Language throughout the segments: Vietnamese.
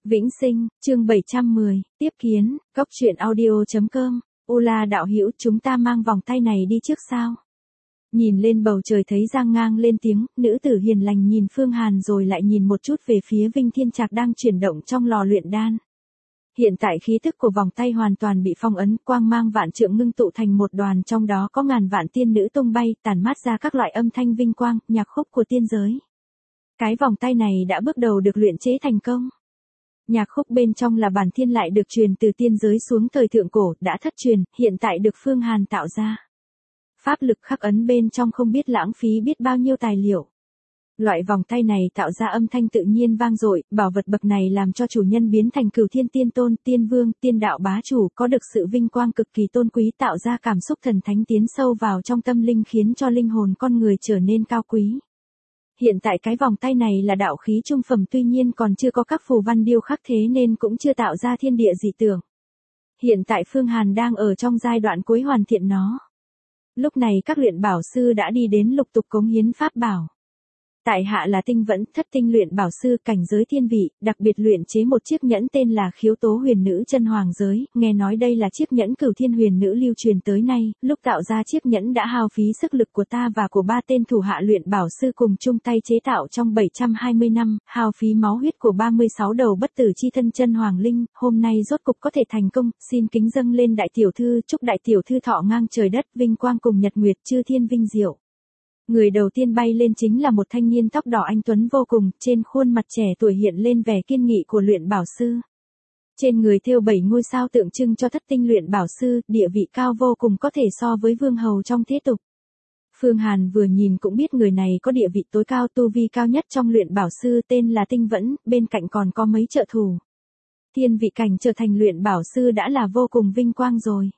Vĩnh Sinh, chương 710, tiếp kiến, góc truyện audio.com, Ula đạo hữu chúng ta mang vòng tay này đi trước sao? Nhìn lên bầu trời thấy Giang Ngang lên tiếng, nữ tử hiền lành nhìn Phương Hàn rồi lại nhìn một chút về phía Vinh Thiên Trạc đang chuyển động trong lò luyện đan. Hiện tại khí tức của vòng tay hoàn toàn bị phong ấn, quang mang vạn trượng ngưng tụ thành một đoàn, trong đó có ngàn vạn tiên nữ tung bay, tản mát ra các loại âm thanh vinh quang, nhạc khúc của tiên giới. Cái vòng tay này đã bước đầu được luyện chế thành công. Nhạc khúc bên trong là bản thiên lại được truyền từ tiên giới xuống thời thượng cổ, đã thất truyền, hiện tại được Phương Hàn tạo ra. Pháp lực khắc ấn bên trong không biết lãng phí biết bao nhiêu tài liệu. Loại vòng tay này tạo ra âm thanh tự nhiên vang dội, bảo vật bậc này làm cho chủ nhân biến thành cửu thiên tiên tôn, tiên vương, tiên đạo bá chủ, có được sự vinh quang cực kỳ tôn quý, tạo ra cảm xúc thần thánh tiến sâu vào trong tâm linh, khiến cho linh hồn con người trở nên cao quý. Hiện tại cái vòng tay này là đạo khí trung phẩm, tuy nhiên còn chưa có các phù văn điêu khắc, thế nên cũng chưa tạo ra thiên địa dị tượng. Hiện tại Phương Hàn đang ở trong giai đoạn cuối hoàn thiện nó. Lúc này các luyện bảo sư đã đi đến lục tục cống hiến pháp bảo. Tại hạ là Tinh Vẫn, thất tinh luyện bảo sư, cảnh giới thiên vị, đặc biệt luyện chế một chiếc nhẫn tên là Khiếu Tố Huyền Nữ Chân Hoàng Giới, nghe nói đây là chiếc nhẫn cửu thiên huyền nữ lưu truyền tới nay, lúc tạo ra chiếc nhẫn đã hao phí sức lực của ta và của 3 tên thủ hạ luyện bảo sư cùng chung tay chế tạo trong 720 năm, hao phí máu huyết của 36 đầu bất tử chi thân chân hoàng linh, hôm nay rốt cục có thể thành công, xin kính dâng lên đại tiểu thư, chúc đại tiểu thư thọ ngang trời đất, vinh quang cùng nhật nguyệt, chư thiên vinh diệu. Người đầu tiên bay lên chính là một thanh niên tóc đỏ anh tuấn vô cùng, trên khuôn mặt trẻ tuổi hiện lên vẻ kiên nghị của luyện bảo sư. Trên người thêu 7 ngôi sao tượng trưng cho thất tinh luyện bảo sư, địa vị cao vô cùng, có thể so với vương hầu trong thế tục. Phương Hàn vừa nhìn cũng biết người này có địa vị tối cao, tu vi cao nhất trong luyện bảo sư, tên là Tinh Vẫn, bên cạnh còn có mấy trợ thủ. Thiên vị cảnh trở thành luyện bảo sư đã là vô cùng vinh quang rồi.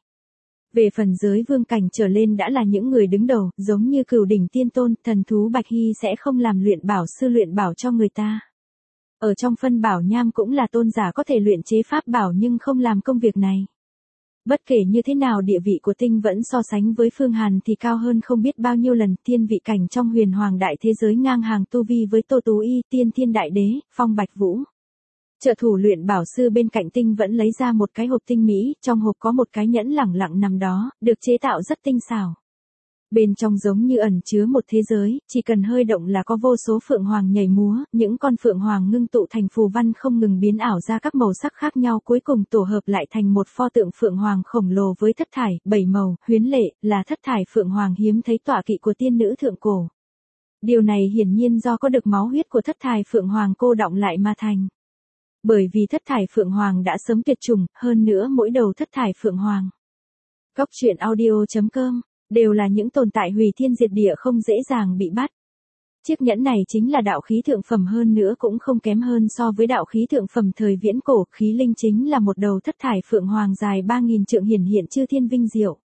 Về phần giới vương cảnh trở lên đã là những người đứng đầu, giống như Cửu Đỉnh Tiên Tôn, thần thú Bạch Hy sẽ không làm luyện bảo sư luyện bảo cho người ta. Ở trong phân bảo nham cũng là tôn giả có thể luyện chế pháp bảo nhưng không làm công việc này. Bất kể như thế nào địa vị của Tinh Vẫn so sánh với Phương Hàn thì cao hơn không biết bao nhiêu lần, thiên vị cảnh trong huyền hoàng đại thế giới ngang hàng tu vi với Tô Tú Y, Tiên Thiên Đại Đế, Phong Bạch Vũ. Trợ thủ luyện bảo sư bên cạnh Tinh Vẫn lấy ra một cái hộp tinh mỹ, trong hộp có một cái nhẫn lẳng lặng nằm đó, được chế tạo rất tinh xảo. Bên trong giống như ẩn chứa một thế giới, chỉ cần hơi động là có vô số phượng hoàng nhảy múa, những con phượng hoàng ngưng tụ thành phù văn không ngừng biến ảo ra các màu sắc khác nhau, cuối cùng tổ hợp lại thành một pho tượng phượng hoàng khổng lồ với thất thải, 7 màu, huyến lệ, là thất thải phượng hoàng hiếm thấy tọa kỵ của tiên nữ thượng cổ. Điều này hiển nhiên do có được máu huyết của thất thải phượng hoàng cô đọng lại mà thành. Bởi vì thất thải phượng hoàng đã sớm tuyệt chủng, hơn nữa mỗi đầu thất thải phượng hoàng. Góc truyện audio.com, đều là những tồn tại hủy thiên diệt địa không dễ dàng bị bắt. Chiếc nhẫn này chính là đạo khí thượng phẩm, hơn nữa cũng không kém hơn so với đạo khí thượng phẩm thời viễn cổ, khí linh chính là một đầu thất thải phượng hoàng dài 3000 trượng hiển hiện chư thiên vinh diệu.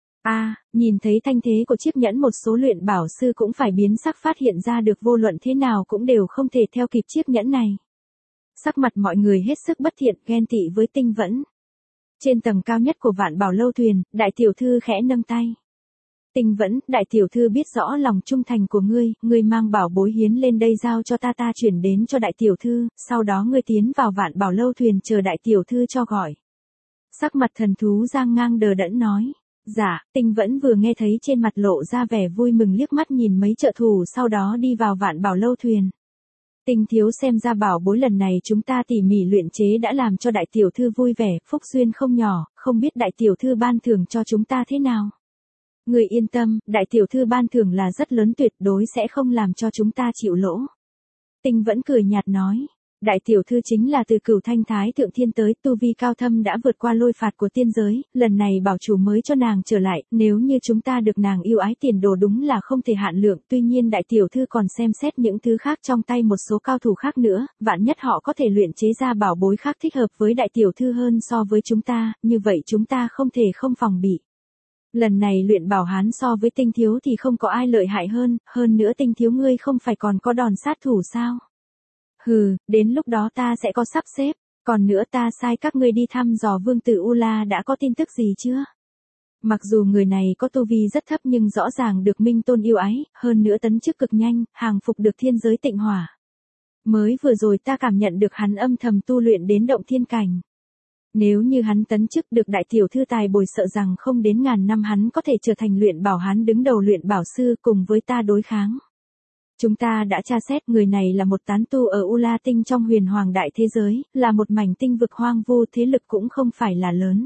Nhìn thấy thanh thế của chiếc nhẫn, một số luyện bảo sư cũng phải biến sắc, phát hiện ra được vô luận thế nào cũng đều không thể theo kịp chiếc nhẫn này. Sắc mặt mọi người hết sức bất thiện, ghen tị với Tinh Vẫn. Trên tầng cao nhất của Vạn Bảo Lâu thuyền, đại tiểu thư khẽ nâng tay. Tinh Vẫn, đại tiểu thư biết rõ lòng trung thành của ngươi mang bảo bối hiến lên đây giao cho ta chuyển đến cho đại tiểu thư, sau đó ngươi tiến vào Vạn Bảo Lâu thuyền chờ đại tiểu thư cho gọi. Sắc mặt thần thú Giang Ngang đờ đẫn nói. Dạ, Tinh Vẫn vừa nghe thấy trên mặt lộ ra vẻ vui mừng, liếc mắt nhìn mấy trợ thủ sau đó đi vào Vạn Bảo Lâu thuyền. Tinh thiếu, xem ra bảo bối lần này chúng ta tỉ mỉ luyện chế đã làm cho đại tiểu thư vui vẻ, phúc duyên không nhỏ, không biết đại tiểu thư ban thưởng cho chúng ta thế nào. Người yên tâm, đại tiểu thư ban thưởng là rất lớn, tuyệt đối sẽ không làm cho chúng ta chịu lỗ. Tinh Vẫn cười nhạt nói. Đại tiểu thư chính là từ Cửu Thanh Thái Thượng Thiên tới, tu vi cao thâm đã vượt qua lôi phạt của tiên giới, lần này bảo chủ mới cho nàng trở lại, nếu như chúng ta được nàng yêu ái, tiền đồ đúng là không thể hạn lượng, tuy nhiên đại tiểu thư còn xem xét những thứ khác trong tay một số cao thủ khác nữa, vạn nhất họ có thể luyện chế ra bảo bối khác thích hợp với đại tiểu thư hơn so với chúng ta, như vậy chúng ta không thể không phòng bị. Lần này luyện bảo hán so với Tinh thiếu thì không có ai lợi hại hơn nữa Tinh thiếu ngươi không phải còn có đòn sát thủ sao? Hừ, đến lúc đó ta sẽ có sắp xếp, còn nữa ta sai các ngươi đi thăm dò vương tử Ula đã có tin tức gì chưa? Mặc dù người này có tu vi rất thấp nhưng rõ ràng được Minh Tôn yêu ái, hơn nữa tấn chức cực nhanh, hàng phục được thiên giới Tịnh Hỏa. Mới vừa rồi ta cảm nhận được hắn âm thầm tu luyện đến động thiên cảnh. Nếu như hắn tấn chức được đại tiểu thư tài bồi sợ rằng không đến ngàn năm hắn có thể trở thành luyện bảo hán đứng đầu luyện bảo sư cùng với ta đối kháng. Chúng ta đã tra xét người này là một tán tu ở U La Tinh trong huyền hoàng đại thế giới, là một mảnh tinh vực hoang vu thế lực cũng không phải là lớn.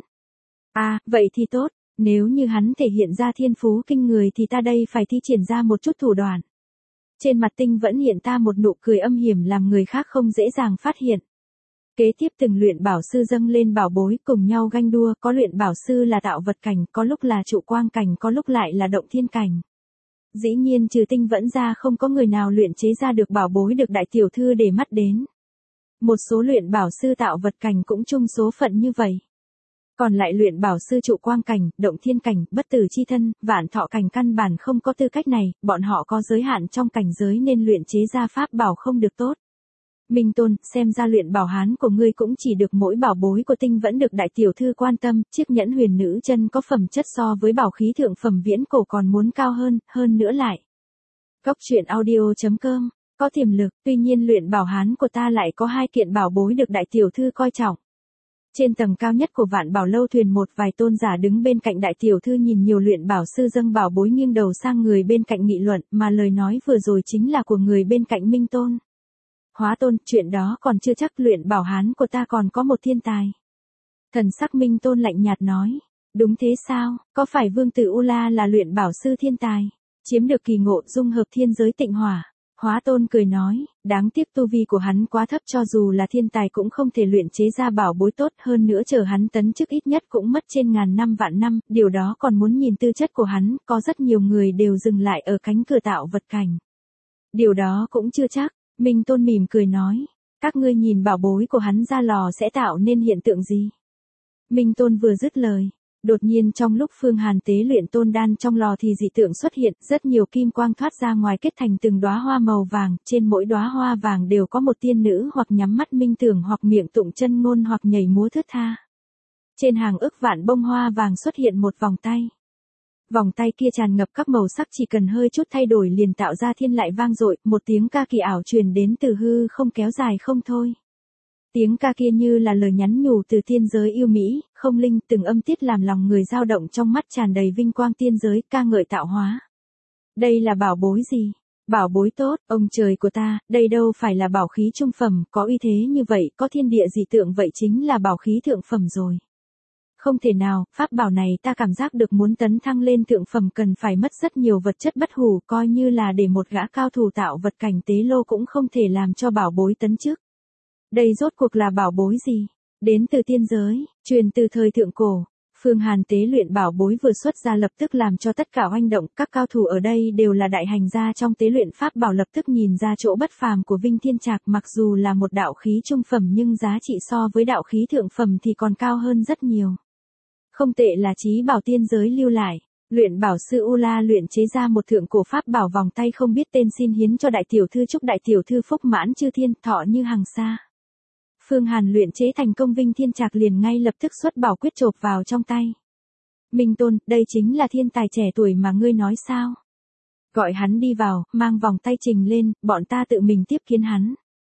À, vậy thì tốt, nếu như hắn thể hiện ra thiên phú kinh người thì ta đây phải thi triển ra một chút thủ đoạn. Trên mặt Tinh vẫn hiện ta một nụ cười âm hiểm làm người khác không dễ dàng phát hiện. Kế tiếp từng luyện bảo sư dâng lên bảo bối cùng nhau ganh đua, có luyện bảo sư là tạo vật cảnh, có lúc là trụ quang cảnh, có lúc lại là động thiên cảnh. Dĩ nhiên trừ Tinh vẫn ra không có người nào luyện chế ra được bảo bối được đại tiểu thư để mắt đến. Một số luyện bảo sư tạo vật cảnh cũng chung số phận như vậy. Còn lại luyện bảo sư trụ quang cảnh, động thiên cảnh, bất tử chi thân, vạn thọ cảnh căn bản không có tư cách này, bọn họ có giới hạn trong cảnh giới nên luyện chế ra pháp bảo không được tốt. Minh Tôn, xem ra luyện bảo hán của ngươi cũng chỉ được mỗi bảo bối của Tinh vẫn được đại tiểu thư quan tâm, chiếc nhẫn huyền nữ chân có phẩm chất so với bảo khí thượng phẩm viễn cổ còn muốn cao hơn nữa lại. Cốc truyện audio.com, có tiềm lực, tuy nhiên luyện bảo hán của ta lại có 2 kiện bảo bối được đại tiểu thư coi trọng. Trên tầng cao nhất của Vạn Bảo lâu thuyền một vài tôn giả đứng bên cạnh đại tiểu thư nhìn nhiều luyện bảo sư dâng bảo bối nghiêng đầu sang người bên cạnh nghị luận, mà lời nói vừa rồi chính là của người bên cạnh Minh Tôn. Hóa Tôn, chuyện đó còn chưa chắc, luyện bảo hán của ta còn có một thiên tài. Thần sắc Minh Tôn lạnh nhạt nói, đúng thế sao, có phải vương tử U La là luyện bảo sư thiên tài, chiếm được kỳ ngộ dung hợp thiên giới tịnh hỏa. Hóa Tôn cười nói, đáng tiếc tu vi của hắn quá thấp, cho dù là thiên tài cũng không thể luyện chế ra bảo bối tốt, hơn nữa chờ hắn tấn chức ít nhất cũng mất trên ngàn năm vạn năm, điều đó còn muốn nhìn tư chất của hắn, có rất nhiều người đều dừng lại ở cánh cửa tạo vật cảnh. Điều đó cũng chưa chắc, Minh Tôn mỉm cười nói, các ngươi nhìn bảo bối của hắn ra lò sẽ tạo nên hiện tượng gì? Minh Tôn vừa dứt lời. Đột nhiên trong lúc Phương Hàn tế luyện tôn đan trong lò thì dị tượng xuất hiện, rất nhiều kim quang thoát ra ngoài kết thành từng đóa hoa màu vàng, trên mỗi đóa hoa vàng đều có một tiên nữ hoặc nhắm mắt minh tưởng hoặc miệng tụng chân ngôn hoặc nhảy múa thướt tha. Trên hàng ức vạn bông hoa vàng xuất hiện một vòng tay. Vòng tay kia tràn ngập các màu sắc, chỉ cần hơi chút thay đổi liền tạo ra thiên lại vang dội, một tiếng ca kỳ ảo truyền đến từ hư không kéo dài không thôi. Tiếng ca kia như là lời nhắn nhủ từ tiên giới yêu mỹ, không linh, từng âm tiết làm lòng người dao động, trong mắt tràn đầy vinh quang tiên giới, ca ngợi tạo hóa. Đây là bảo bối gì? Bảo bối tốt, ông trời của ta, đây đâu phải là bảo khí trung phẩm, có uy thế như vậy, có thiên địa dị tượng vậy chính là bảo khí thượng phẩm rồi. Không thể nào, pháp bảo này ta cảm giác được muốn tấn thăng lên thượng phẩm cần phải mất rất nhiều vật chất bất hủ, coi như là để một gã cao thủ tạo vật cảnh tế lô cũng không thể làm cho bảo bối tấn chức. Đây rốt cuộc là bảo bối gì? Đến từ tiên giới, truyền từ thời thượng cổ. Phương Hàn tế luyện bảo bối vừa xuất ra lập tức làm cho tất cả oanh động, các cao thủ ở đây đều là đại hành gia trong tế luyện pháp bảo, lập tức nhìn ra chỗ bất phàm của Vinh Thiên Trạc, mặc dù là một đạo khí trung phẩm nhưng giá trị so với đạo khí thượng phẩm thì còn cao hơn rất nhiều. Không tệ, là chí bảo tiên giới lưu lại. Luyện bảo sư U La luyện chế ra một thượng cổ pháp bảo vòng tay không biết tên, xin hiến cho đại tiểu thư, chúc đại tiểu thư phúc mãn chư thiên, thọ như hằng sa. Phương Hàn luyện chế thành công, Vinh Thiên Trạc liền ngay lập tức xuất bảo quyết chộp vào trong tay. Minh Tôn, đây chính là thiên tài trẻ tuổi mà ngươi nói sao? Gọi hắn đi vào, mang vòng tay trình lên, bọn ta tự mình tiếp kiến hắn.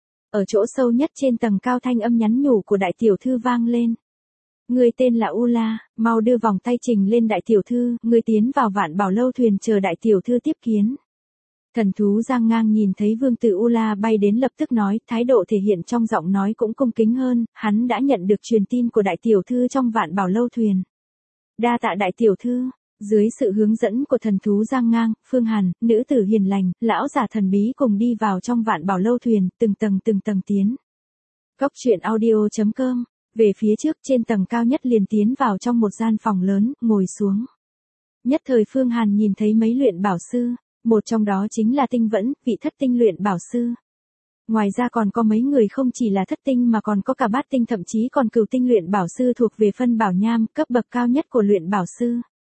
Ở chỗ sâu nhất trên tầng cao thanh âm nhắn nhủ của đại tiểu thư vang lên. Ngươi tên là U La, mau đưa vòng tay trình lên đại tiểu thư, ngươi tiến vào Vạn Bảo lâu thuyền chờ đại tiểu thư tiếp kiến. Thần thú Giang Ngang nhìn thấy vương tử U La bay đến lập tức nói, thái độ thể hiện trong giọng nói cũng cung kính hơn, hắn đã nhận được truyền tin của đại tiểu thư trong Vạn Bảo lâu thuyền. Đa tạ đại tiểu thư. Dưới sự hướng dẫn của thần thú Giang Ngang, Phương Hàn, nữ tử hiền lành, lão giả thần bí cùng đi vào trong Vạn Bảo lâu thuyền, từng tầng tiến. Cốc truyện audio.com. Về phía trước, trên tầng cao nhất liền tiến vào trong một gian phòng lớn, ngồi xuống. Nhất thời Phương Hàn nhìn thấy mấy luyện bảo sư, một trong đó chính là Tinh Vẫn, vị thất tinh luyện bảo sư. Ngoài ra còn có mấy người không chỉ là thất tinh mà còn có cả bát tinh, thậm chí còn cửu tinh luyện bảo sư thuộc về phân bảo nham, cấp bậc cao nhất của luyện bảo sư.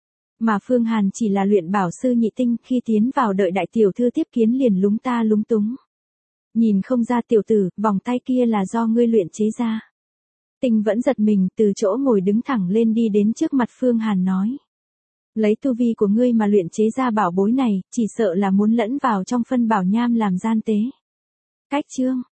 Mà Phương Hàn chỉ là luyện bảo sư nhị tinh, khi tiến vào đợi đại tiểu thư tiếp kiến liền lúng ta lúng túng. Nhìn không ra tiểu tử, vòng tay kia là do ngươi luyện chế ra. Tinh Vẫn giật mình, từ chỗ ngồi đứng thẳng lên đi đến trước mặt Phương Hàn nói. Lấy tu vi của ngươi mà luyện chế ra bảo bối này, chỉ sợ là muốn lẫn vào trong phân bảo nham làm gian tế. Cách chương,